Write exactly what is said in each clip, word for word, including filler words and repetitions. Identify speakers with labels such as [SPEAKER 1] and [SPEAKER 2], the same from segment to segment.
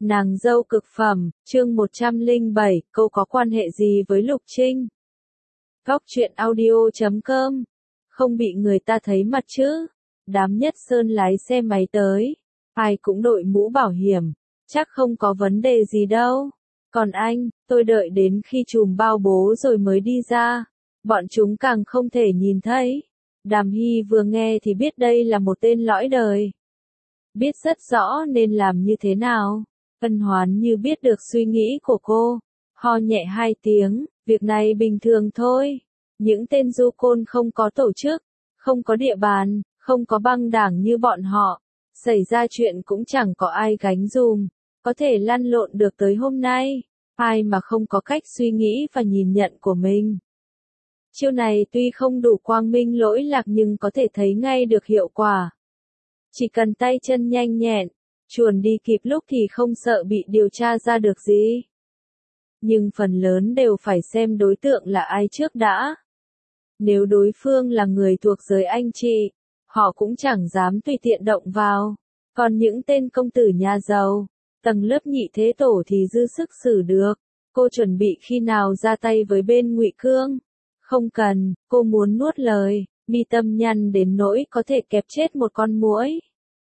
[SPEAKER 1] Nàng dâu cực phẩm, chương một trăm lẻ bảy, cô có quan hệ gì với Lục Trinh? Góc truyện audio chấm com. Không bị người ta thấy mặt chứ? Đám Nhất Sơn lái xe máy tới. Ai cũng đội mũ bảo hiểm. Chắc không có vấn đề gì đâu. Còn anh, tôi đợi đến khi trùm bao bố rồi mới đi ra. Bọn chúng càng không thể nhìn thấy. Đàm Hy vừa nghe thì biết đây là một tên lõi đời. Biết rất rõ nên làm như thế nào. Ân Hoán như biết được suy nghĩ của cô. Ho nhẹ hai tiếng, việc này bình thường thôi. Những tên du côn không có tổ chức, không có địa bàn, không có băng đảng như bọn họ. Xảy ra chuyện cũng chẳng có ai gánh dùm, có thể lăn lộn được tới hôm nay. Ai mà không có cách suy nghĩ và nhìn nhận của mình. Chiêu này tuy không đủ quang minh lỗi lạc nhưng có thể thấy ngay được hiệu quả. Chỉ cần tay chân nhanh nhẹn, chuồn đi kịp lúc thì không sợ bị điều tra ra được gì. Nhưng phần lớn đều phải xem đối tượng là ai trước đã. Nếu đối phương là người thuộc giới anh chị, họ cũng chẳng dám tùy tiện động vào. Còn những tên công tử nhà giàu, tầng lớp nhị thế tổ thì dư sức xử được. Cô chuẩn bị khi nào ra tay với bên Ngụy Cương? Không cần, cô muốn nuốt lời, mi tâm nhăn đến nỗi có thể kẹp chết một con muỗi.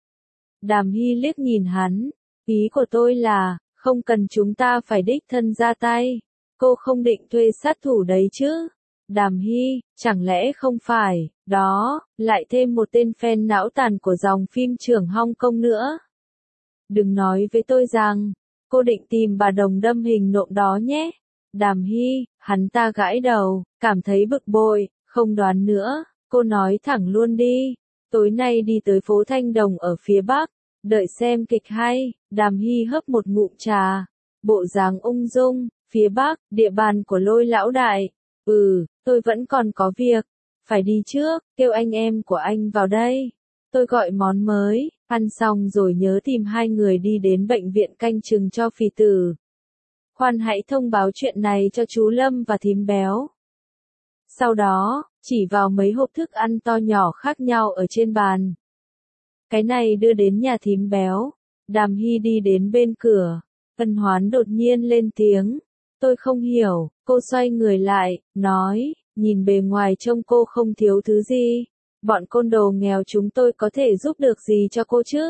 [SPEAKER 1] Đàm Hy liếc nhìn hắn, ý của tôi là, không cần chúng ta phải đích thân ra tay. Cô không định thuê sát thủ đấy chứ? Đàm Hy, chẳng lẽ không phải, đó, lại thêm một tên fan não tàn của dòng phim trưởng Hong Kong nữa. Đừng nói với tôi rằng, cô định tìm bà đồng đâm hình nộm đó nhé. Đàm Hy, hắn ta gãi đầu, cảm thấy bực bội, không đoán nữa, cô nói thẳng luôn đi. Tối nay đi tới phố Thanh Đồng ở phía Bắc, đợi xem kịch hay. Đàm Hy hấp một ngụm trà, bộ dáng ung dung. Phía Bắc, địa bàn của Lôi lão đại. Ừ, tôi vẫn còn có việc, phải đi trước, kêu anh em của anh vào đây. Tôi gọi món mới, ăn xong rồi nhớ tìm hai người đi đến bệnh viện canh chừng cho phì tử. Khoan hãy thông báo chuyện này cho chú Lâm và thím Béo. Sau đó, chỉ vào mấy hộp thức ăn to nhỏ khác nhau ở trên bàn. Cái này đưa đến nhà thím Béo. Đàm Hy đi đến bên cửa. Ân Hoán đột nhiên lên tiếng. Tôi không hiểu, cô xoay người lại, nói, nhìn bề ngoài trông cô không thiếu thứ gì. Bọn côn đồ nghèo chúng tôi có thể giúp được gì cho cô chứ?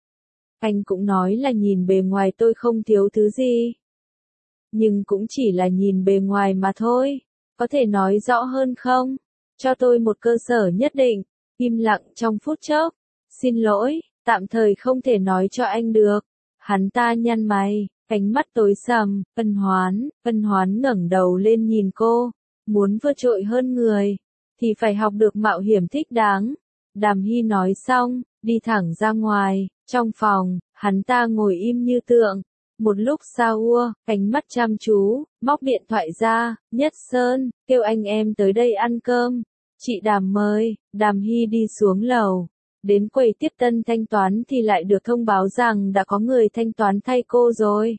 [SPEAKER 1] Anh cũng nói là nhìn bề ngoài tôi không thiếu thứ gì. Nhưng cũng chỉ là nhìn bề ngoài mà thôi. Có thể nói rõ hơn không? Cho tôi một cơ sở nhất định. Im lặng trong phút chốc. Xin lỗi, tạm thời không thể nói cho anh được. Hắn ta nhăn mày, ánh mắt tối sầm. Ân Hoán, Ân Hoán ngẩng đầu lên nhìn cô. Muốn vượt trội hơn người, thì phải học được mạo hiểm thích đáng. Đàm Hy nói xong, đi thẳng ra ngoài. Trong phòng, hắn ta ngồi im như tượng. Một lúc sau ua, ánh mắt chăm chú, móc điện thoại ra. Nhất Sơn, kêu anh em tới đây ăn cơm. Chị Đàm mời. Đàm Hy đi xuống lầu. Đến quầy tiếp tân thanh toán thì lại được thông báo rằng đã có người thanh toán thay cô rồi.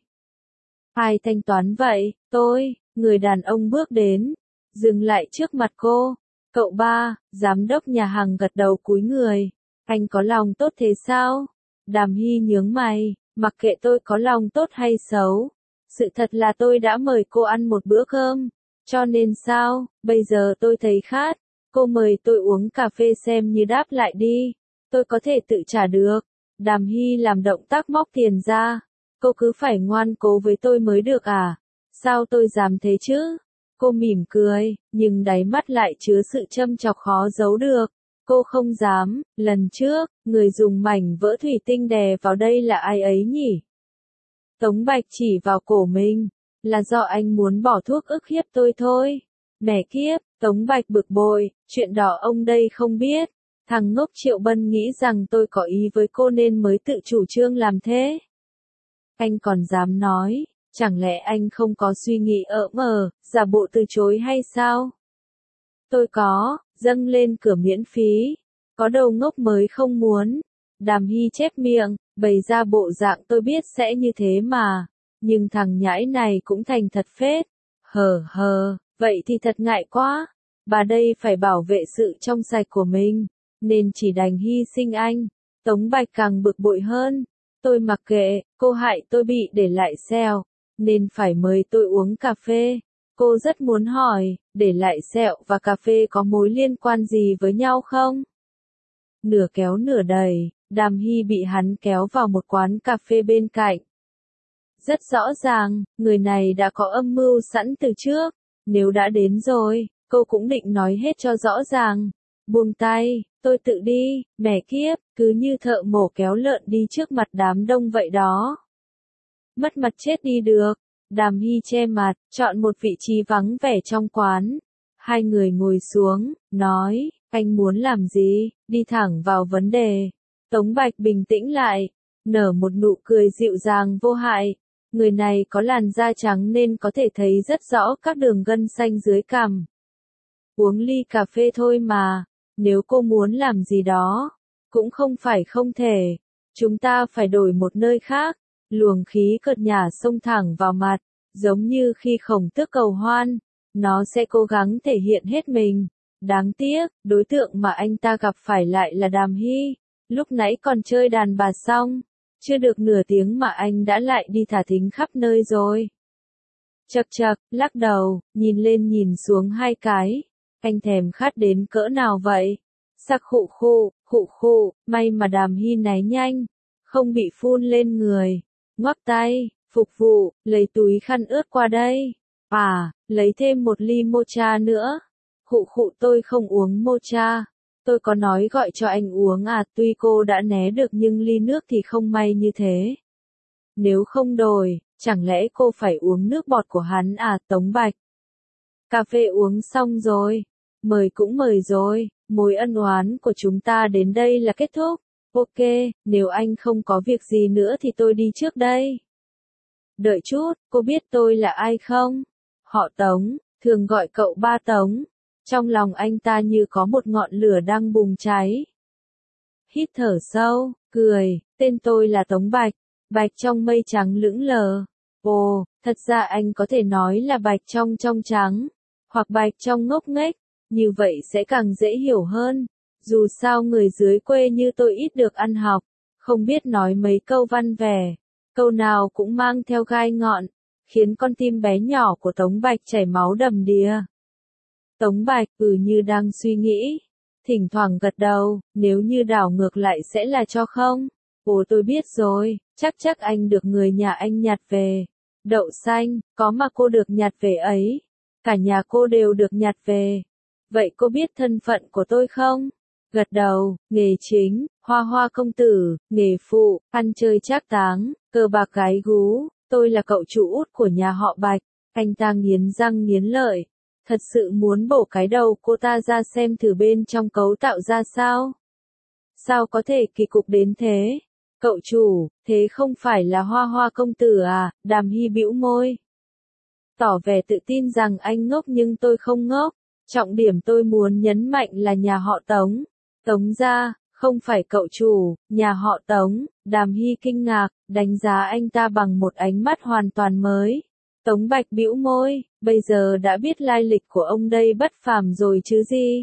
[SPEAKER 1] Ai thanh toán vậy? Tôi. Người đàn ông bước đến, dừng lại trước mặt cô. Cậu ba, giám đốc nhà hàng gật đầu cúi người. Anh có lòng tốt thế sao? Đàm Hy nhướng mày, mặc kệ tôi có lòng tốt hay xấu. Sự thật là tôi đã mời cô ăn một bữa cơm. Cho nên sao, bây giờ tôi thấy khát. Cô mời tôi uống cà phê xem như đáp lại đi. Tôi có thể tự trả được. Đàm Hy làm động tác móc tiền ra. Cô cứ phải ngoan cố với tôi mới được à? Sao tôi dám thế chứ? Cô mỉm cười, nhưng đáy mắt lại chứa sự châm chọc khó giấu được. Cô không dám. Lần trước, người dùng mảnh vỡ thủy tinh đè vào đây là ai ấy nhỉ? Tống Bạch chỉ vào cổ mình. Là do anh muốn bỏ thuốc ức hiếp tôi thôi. Mẹ kiếp, Tống Bạch bực bội, chuyện đó ông đây không biết. Thằng ngốc Triệu Bân nghĩ rằng tôi có ý với cô nên mới tự chủ trương làm thế. Anh còn dám nói, chẳng lẽ anh không có suy nghĩ ỡ mờ, giả bộ từ chối hay sao? Tôi có, dâng lên cửa miễn phí. Có đầu ngốc mới không muốn. Đàm Hy chép miệng, bày ra bộ dạng tôi biết sẽ như thế mà. Nhưng thằng nhãi này cũng thành thật phết. Hờ hờ, vậy thì thật ngại quá. Bà đây phải bảo vệ sự trong sạch của mình, nên chỉ đành hy sinh anh. Tống Bạch càng bực bội hơn. Tôi mặc kệ, cô hại tôi bị để lại sẹo, nên phải mời tôi uống cà phê. Cô rất muốn hỏi, để lại sẹo và cà phê có mối liên quan gì với nhau không? Nửa kéo nửa đẩy, Đàm Hy bị hắn kéo vào một quán cà phê bên cạnh. Rất rõ ràng, người này đã có âm mưu sẵn từ trước. Nếu đã đến rồi, cô cũng định nói hết cho rõ ràng. Buông tay, tôi tự đi, mẹ kiếp, cứ như thợ mổ kéo lợn đi trước mặt đám đông vậy đó. Mất mặt chết đi được. Đàm Hy che mặt, chọn một vị trí vắng vẻ trong quán. Hai người ngồi xuống, nói, anh muốn làm gì, đi thẳng vào vấn đề. Tống Bạch bình tĩnh lại, nở một nụ cười dịu dàng vô hại. Người này có làn da trắng nên có thể thấy rất rõ các đường gân xanh dưới cằm. Uống ly cà phê thôi mà, nếu cô muốn làm gì đó, cũng không phải không thể. Chúng ta phải đổi một nơi khác. Luồng khí cợt nhả xông thẳng vào mặt, giống như khi Khổng Tước cầu hoan, nó sẽ cố gắng thể hiện hết mình. Đáng tiếc, đối tượng mà anh ta gặp phải lại là Đàm Hy, lúc nãy còn chơi đàn bà xong, chưa được nửa tiếng mà anh đã lại đi thả thính khắp nơi rồi. Chậc chậc, lắc đầu, nhìn lên nhìn xuống hai cái, anh thèm khát đến cỡ nào vậy? Sặc khụ khụ, khụ khụ, may mà Đàm Hy né nhanh, không bị phun lên người. Ngoắc tay, phục vụ, lấy túi khăn ướt qua đây. À, lấy thêm một ly mocha nữa. Khụ khụ, tôi không uống mocha. Tôi có nói gọi cho anh uống à, tuy cô đã né được nhưng ly nước thì không may như thế. Nếu không đổi, chẳng lẽ cô phải uống nước bọt của hắn à, Tống Bạch? Cà phê uống xong rồi, mời cũng mời rồi, mối ân oán của chúng ta đến đây là kết thúc. Ok, nếu anh không có việc gì nữa thì tôi đi trước đây. Đợi chút, cô biết tôi là ai không? Họ Tống, thường gọi cậu ba Tống. Trong lòng anh ta như có một ngọn lửa đang bùng cháy. Hít thở sâu, cười, tên tôi là Tống Bạch, bạch trong mây trắng lững lờ. Ồ, thật ra anh có thể nói là bạch trong trong trắng, hoặc bạch trong ngốc nghếch, như vậy sẽ càng dễ hiểu hơn. Dù sao người dưới quê như tôi ít được ăn học, không biết nói mấy câu văn vẻ, câu nào cũng mang theo gai ngọn, khiến con tim bé nhỏ của Tống Bạch chảy máu đầm đìa. Tống Bạch ừ như đang suy nghĩ, thỉnh thoảng gật đầu, nếu như đảo ngược lại sẽ là cho không? Ồ tôi biết rồi, chắc chắc anh được người nhà anh nhặt về. Đậu xanh, có mà cô được nhặt về ấy. Cả nhà cô đều được nhặt về. Vậy cô biết thân phận của tôi không? Gật đầu, nghề chính, hoa hoa công tử, nghề phụ, ăn chơi trác táng, cờ bạc gái gú, tôi là cậu chủ út của nhà họ Bạch. Anh ta nghiến răng nghiến lợi, thật sự muốn bổ cái đầu cô ta ra xem thử bên trong cấu tạo ra sao. Sao có thể kỳ cục đến thế? Cậu chủ, thế không phải là hoa hoa công tử à? Đàm Hy bĩu môi, tỏ vẻ tự tin rằng anh ngốc nhưng tôi không ngốc. Trọng điểm tôi muốn nhấn mạnh là nhà họ Tống. Tống gia, không phải cậu chủ, nhà họ Tống. Đàm Hy kinh ngạc, đánh giá anh ta bằng một ánh mắt hoàn toàn mới. Tống Bạch bĩu môi, bây giờ đã biết lai lịch của ông đây bất phàm rồi chứ gì.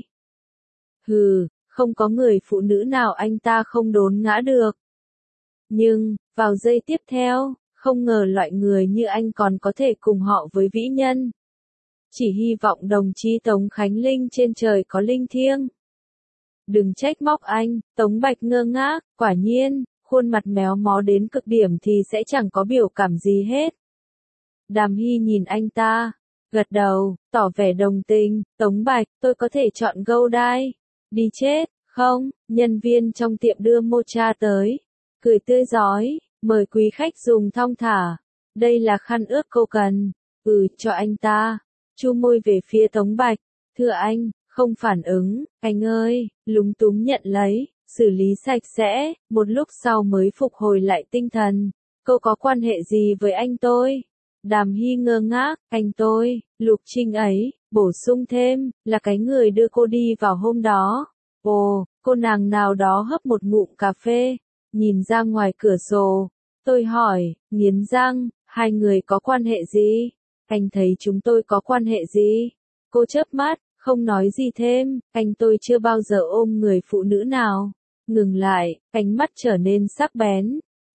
[SPEAKER 1] Hừ, không có người phụ nữ nào anh ta không đốn ngã được. Nhưng, vào giây tiếp theo, không ngờ loại người như anh còn có thể cùng họ với vĩ nhân. Chỉ hy vọng đồng chí Tống Khánh Linh trên trời có linh thiêng. Đừng trách móc anh, Tống Bạch ngơ ngác, quả nhiên, khuôn mặt méo mó đến cực điểm thì sẽ chẳng có biểu cảm gì hết. Đàm Hy nhìn anh ta, gật đầu, tỏ vẻ đồng tình, Tống Bạch, tôi có thể chọn gâu đai. Đi chết, không, nhân viên trong tiệm đưa mocha tới, cười tươi rói, mời quý khách dùng thong thả. Đây là khăn ướt cô cần, ừ, cho anh ta. Chu môi về phía Tống Bạch, thưa anh, không phản ứng, anh ơi, lúng túng nhận lấy, xử lý sạch sẽ, một lúc sau mới phục hồi lại tinh thần. Cô có quan hệ gì với anh tôi? Đàm Hy ngơ ngác, anh tôi, Lục Trinh ấy, bổ sung thêm, là cái người đưa cô đi vào hôm đó. Ồ, cô nàng nào đó hấp một ngụm cà phê, nhìn ra ngoài cửa sổ. Tôi hỏi, nghiến răng, hai người có quan hệ gì? Anh thấy chúng tôi có quan hệ gì? Cô chớp mắt, không nói gì thêm, anh tôi chưa bao giờ ôm người phụ nữ nào. Ngừng lại, ánh mắt trở nên sắc bén.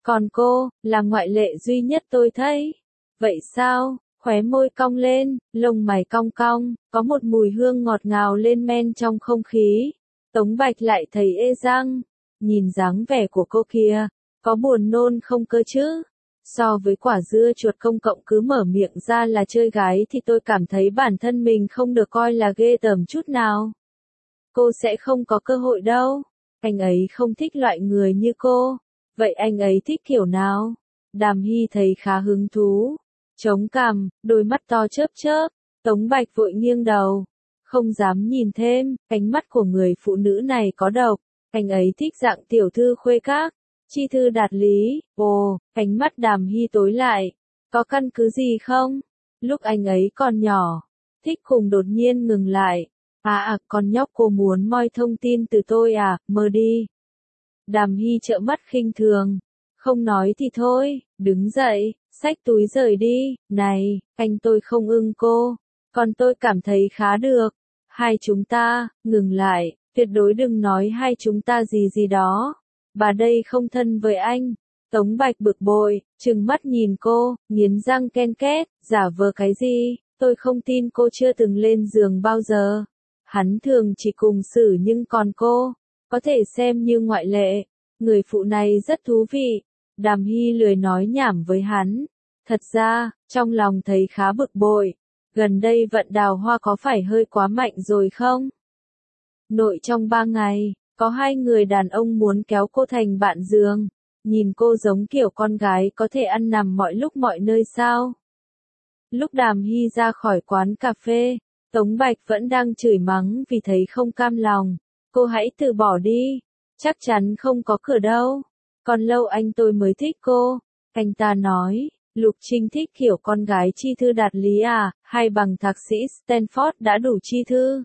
[SPEAKER 1] Còn cô, là ngoại lệ duy nhất tôi thấy. Vậy sao? Khóe môi cong lên, lông mày cong cong, có một mùi hương ngọt ngào lên men trong không khí. Tống Bạch lại thấy ê răng. Nhìn dáng vẻ của cô kia, có buồn nôn không cơ chứ? So với quả dưa chuột công cộng cứ mở miệng ra là chơi gái thì tôi cảm thấy bản thân mình không được coi là ghê tởm chút nào. Cô sẽ không có cơ hội đâu. Anh ấy không thích loại người như cô. Vậy anh ấy thích kiểu nào? Đàm Hy thấy khá hứng thú. Chống cằm, đôi mắt to chớp chớp. Tống Bạch vội nghiêng đầu. Không dám nhìn thêm, ánh mắt của người phụ nữ này có độc. Anh ấy thích dạng tiểu thư khuê các. Chi thư đạt lý. Ồ, ánh mắt Đàm Hy tối lại. Có căn cứ gì không? Lúc anh ấy còn nhỏ. Thích cùng đột nhiên ngừng lại. À à, con nhóc cô muốn moi thông tin từ tôi à, mơ đi. Đàm Hy trợn mắt khinh thường. Không nói thì thôi, đứng dậy, xách túi rời đi. Này, anh tôi không ưng cô. Còn tôi cảm thấy khá được. Hai chúng ta, ngừng lại, tuyệt đối đừng nói hai chúng ta gì gì đó. Bà đây không thân với anh. Tống Bạch bực bội, trừng mắt nhìn cô, nghiến răng ken két, giả vờ cái gì, tôi không tin cô chưa từng lên giường bao giờ. Hắn thường chỉ cùng xử nhưng còn cô, có thể xem như ngoại lệ. Người phụ này rất thú vị. Đàm Hy lười nói nhảm với hắn. Thật ra, trong lòng thấy khá bực bội. Gần đây vận đào hoa có phải hơi quá mạnh rồi không? Nội trong ba ngày, có hai người đàn ông muốn kéo cô thành bạn giường. Nhìn cô giống kiểu con gái có thể ăn nằm mọi lúc mọi nơi sao? Lúc Đàm Hy ra khỏi quán cà phê, Tống Bạch vẫn đang chửi mắng vì thấy không cam lòng. Cô hãy từ bỏ đi. Chắc chắn không có cửa đâu. Còn lâu anh tôi mới thích cô. Anh ta nói, Lục Trinh thích kiểu con gái chi thư đạt lý à, hay bằng thạc sĩ Stanford đã đủ chi thư?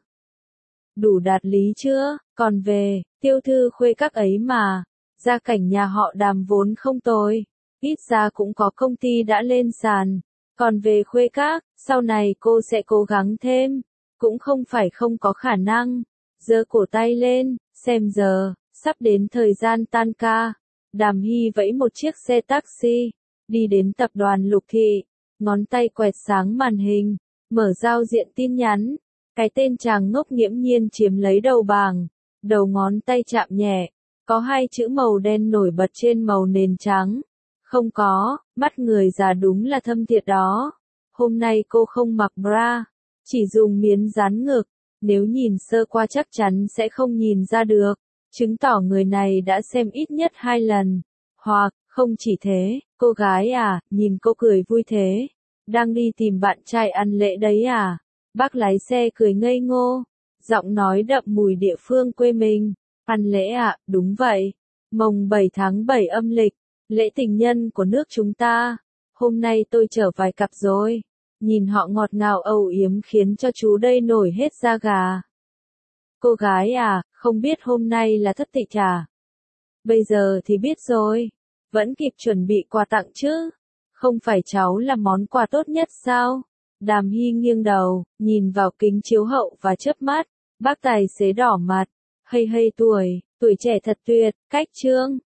[SPEAKER 1] Đủ đạt lý chưa? Còn về, tiêu thư khuê các ấy mà. Gia cảnh nhà họ Đàm vốn không tồi. Ít ra cũng có công ty đã lên sàn. Còn về khuê các, sau này cô sẽ cố gắng thêm. Cũng không phải không có khả năng. Giơ cổ tay lên, xem giờ, sắp đến thời gian tan ca. Đàm Hy vẫy một chiếc xe taxi, đi đến tập đoàn Lục Thị, ngón tay quẹt sáng màn hình, mở giao diện tin nhắn. Cái tên chàng ngốc nghiễm nhiên chiếm lấy đầu bảng, đầu ngón tay chạm nhẹ, có hai chữ màu đen nổi bật trên màu nền trắng. Không có, mắt người già đúng là thâm thiệt đó. Hôm nay cô không mặc bra, chỉ dùng miến dán ngực, nếu nhìn sơ qua chắc chắn sẽ không nhìn ra được. Chứng tỏ người này đã xem ít nhất hai lần. Hoặc, không chỉ thế, cô gái à, nhìn cô cười vui thế. Đang đi tìm bạn trai ăn lễ đấy à? Bác lái xe cười ngây ngô. Giọng nói đậm mùi địa phương quê mình. Ăn lễ à, đúng vậy. Mồng bảy tháng bảy âm lịch. Lễ tình nhân của nước chúng ta. Hôm nay tôi chở vài cặp rồi. Nhìn họ ngọt ngào âu yếm khiến cho chú đây nổi hết da gà. Cô gái à, không biết hôm nay là thất tịch à? Bây giờ thì biết rồi. Vẫn kịp chuẩn bị quà tặng chứ? Không phải cháu là món quà tốt nhất sao? Đàm Hy nghiêng đầu, nhìn vào kính chiếu hậu và chớp mắt. Bác tài xế đỏ mặt. Hây hây tuổi, tuổi trẻ thật tuyệt, cách trương.